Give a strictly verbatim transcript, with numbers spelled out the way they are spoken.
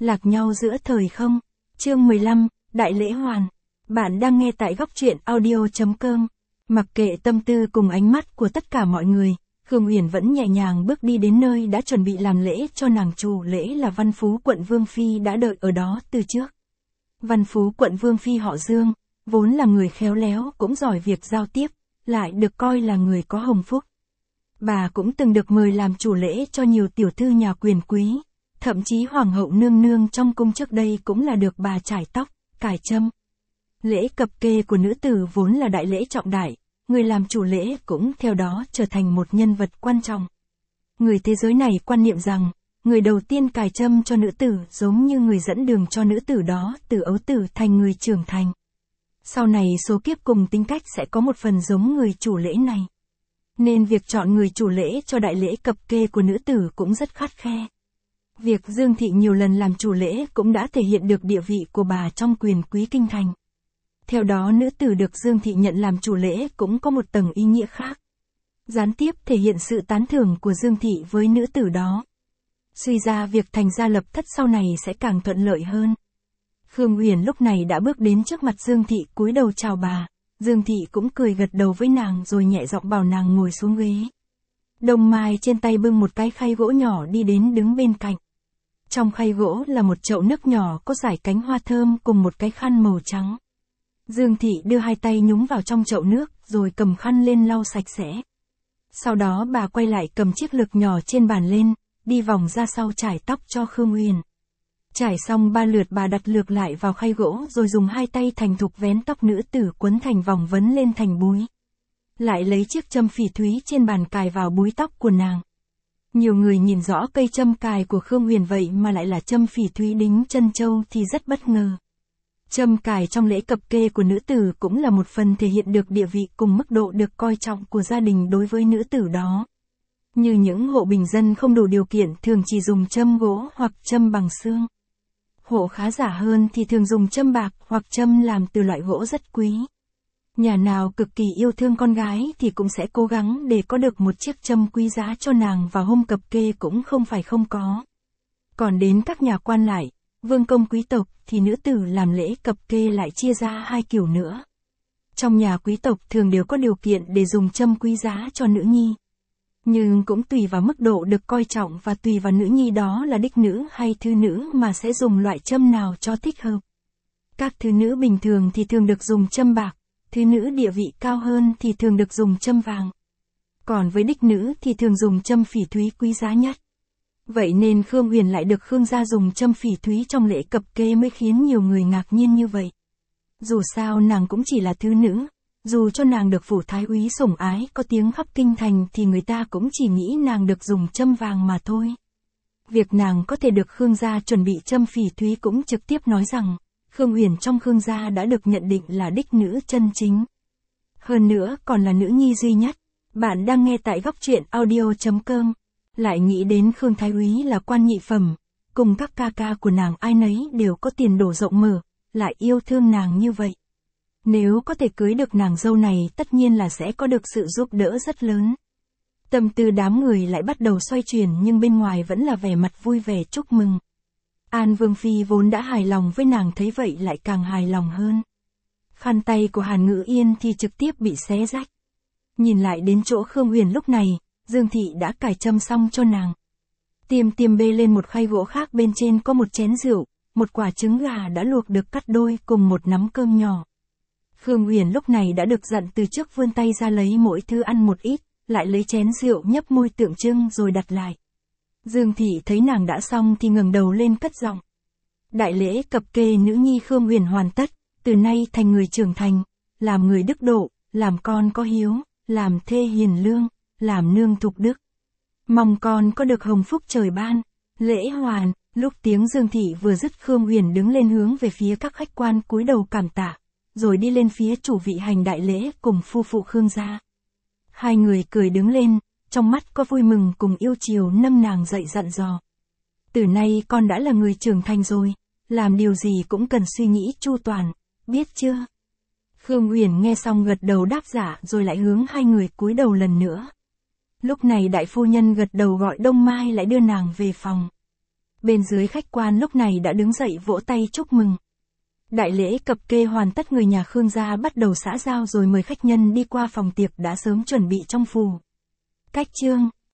Lạc nhau giữa thời không. Chương mười lăm, Đại lễ hoàn. Bạn đang nghe tại góc truyện audio chấm com. Mặc kệ tâm tư cùng ánh mắt của tất cả mọi người, Khương Uyển vẫn nhẹ nhàng bước đi đến nơi đã chuẩn bị làm lễ cho nàng chủ lễ là Văn Phú quận Vương Phi đã đợi ở đó từ trước. Văn Phú quận Vương Phi họ Dương, vốn là người khéo léo cũng giỏi việc giao tiếp, lại được coi là người có hồng phúc. Bà cũng từng được mời làm chủ lễ cho nhiều tiểu thư nhà quyền quý, thậm chí hoàng hậu nương nương trong cung trước đây cũng là được bà trải tóc, cài trâm. Lễ cập kê của nữ tử vốn là đại lễ trọng đại, người làm chủ lễ cũng theo đó trở thành một nhân vật quan trọng. Người thế giới này quan niệm rằng, người đầu tiên cài trâm cho nữ tử giống như người dẫn đường cho nữ tử đó từ ấu tử thành người trưởng thành. Sau này số kiếp cùng tính cách sẽ có một phần giống người chủ lễ này. Nên việc chọn người chủ lễ cho đại lễ cập kê của nữ tử cũng rất khắt khe. Việc Dương Thị nhiều lần làm chủ lễ cũng đã thể hiện được địa vị của bà trong quyền quý kinh thành. Theo đó nữ tử được Dương Thị nhận làm chủ lễ cũng có một tầng ý nghĩa khác. Gián tiếp thể hiện sự tán thưởng của Dương Thị với nữ tử đó. Suy ra việc thành gia lập thất sau này sẽ càng thuận lợi hơn. Khương Uyển lúc này đã bước đến trước mặt Dương Thị cúi đầu chào bà. Dương Thị cũng cười gật đầu với nàng rồi nhẹ giọng bảo nàng ngồi xuống ghế. Đông Mai trên tay bưng một cái khay gỗ nhỏ đi đến đứng bên cạnh. Trong khay gỗ là một chậu nước nhỏ có dải cánh hoa thơm cùng một cái khăn màu trắng. Dương Thị đưa hai tay nhúng vào trong chậu nước rồi cầm khăn lên lau sạch sẽ. Sau đó bà quay lại cầm chiếc lược nhỏ trên bàn lên, đi vòng ra sau chải tóc cho Khương Uyển. Trải xong ba lượt bà đặt lược lại vào khay gỗ rồi dùng hai tay thành thục vén tóc nữ tử quấn thành vòng vấn lên thành búi. Lại lấy chiếc châm phỉ thúy trên bàn cài vào búi tóc của nàng. Nhiều người nhìn rõ cây châm cài của Khương Uyển vậy mà lại là châm phỉ thúy đính chân châu thì rất bất ngờ. Châm cài trong lễ cập kê của nữ tử cũng là một phần thể hiện được địa vị cùng mức độ được coi trọng của gia đình đối với nữ tử đó. Như những hộ bình dân không đủ điều kiện thường chỉ dùng châm gỗ hoặc châm bằng xương. Hộ khá giả hơn thì thường dùng châm bạc hoặc châm làm từ loại gỗ rất quý. Nhà nào cực kỳ yêu thương con gái thì cũng sẽ cố gắng để có được một chiếc châm quý giá cho nàng vào hôm cập kê cũng không phải không có. Còn đến các nhà quan lại, vương công quý tộc thì nữ tử làm lễ cập kê lại chia ra hai kiểu nữa. Trong nhà quý tộc thường đều có điều kiện để dùng châm quý giá cho nữ nhi. Nhưng cũng tùy vào mức độ được coi trọng và tùy vào nữ nhi đó là đích nữ hay thư nữ mà sẽ dùng loại châm nào cho thích hợp. Các thư nữ bình thường thì thường được dùng châm bạc, thư nữ địa vị cao hơn thì thường được dùng châm vàng. Còn với đích nữ thì thường dùng châm phỉ thúy quý giá nhất. Vậy nên Khương Uyển lại được Khương gia dùng châm phỉ thúy trong lễ cập kê mới khiến nhiều người ngạc nhiên như vậy. Dù sao nàng cũng chỉ là thư nữ. Dù cho nàng được phủ thái úy sủng ái có tiếng khắp kinh thành thì người ta cũng chỉ nghĩ nàng được dùng châm vàng mà thôi. Việc nàng có thể được Khương gia chuẩn bị châm phỉ thúy cũng trực tiếp nói rằng, Khương Uyển trong Khương gia đã được nhận định là đích nữ chân chính. Hơn nữa còn là nữ nhi duy nhất. Bạn đang nghe tại góc truyện audio chấm com. Lại nghĩ đến Khương thái úy là quan nhị phẩm, cùng các ca ca của nàng ai nấy đều có tiền đồ rộng mở, lại yêu thương nàng như vậy. Nếu có thể cưới được nàng dâu này tất nhiên là sẽ có được sự giúp đỡ rất lớn. Tâm tư đám người lại bắt đầu xoay chuyển nhưng bên ngoài vẫn là vẻ mặt vui vẻ chúc mừng. An Vương Phi vốn đã hài lòng với nàng thấy vậy lại càng hài lòng hơn. Khăn tay của Hàn Ngữ Yên thì trực tiếp bị xé rách. Nhìn lại đến chỗ Khương Uyển lúc này, Dương Thị đã cài châm xong cho nàng. Tiêm tiêm bê lên một khay gỗ khác bên trên có một chén rượu, một quả trứng gà đã luộc được cắt đôi cùng một nắm cơm nhỏ. Khương Uyển lúc này đã được dặn từ trước vươn tay ra lấy mỗi thứ ăn một ít, lại lấy chén rượu nhấp môi tượng trưng rồi đặt lại. Dương Thị thấy nàng đã xong thì ngẩng đầu lên cất giọng. Đại lễ cập kê nữ nhi Khương Uyển hoàn tất, từ nay thành người trưởng thành, làm người đức độ, làm con có hiếu, làm thê hiền lương, làm nương thục đức. Mong con có được hồng phúc trời ban, lễ hoàn. Lúc tiếng Dương Thị vừa dứt Khương Uyển đứng lên hướng về phía các khách quan cúi đầu cảm tạ. Rồi đi lên phía chủ vị hành đại lễ cùng phu phụ Khương gia. Hai người cười đứng lên, trong mắt có vui mừng cùng yêu chiều nâng nàng dậy dặn dò. Từ nay con đã là người trưởng thành rồi, làm điều gì cũng cần suy nghĩ chu toàn, biết chưa? Khương Uyển nghe xong gật đầu đáp dạ rồi lại hướng hai người cúi đầu lần nữa. Lúc này đại phu nhân gật đầu gọi Đông Mai lại đưa nàng về phòng. Bên dưới khách quan lúc này đã đứng dậy vỗ tay chúc mừng. Đại lễ cập kê hoàn tất, người nhà Khương gia bắt đầu xã giao rồi mời khách nhân đi qua phòng tiệc đã sớm chuẩn bị trong phủ. Cách chương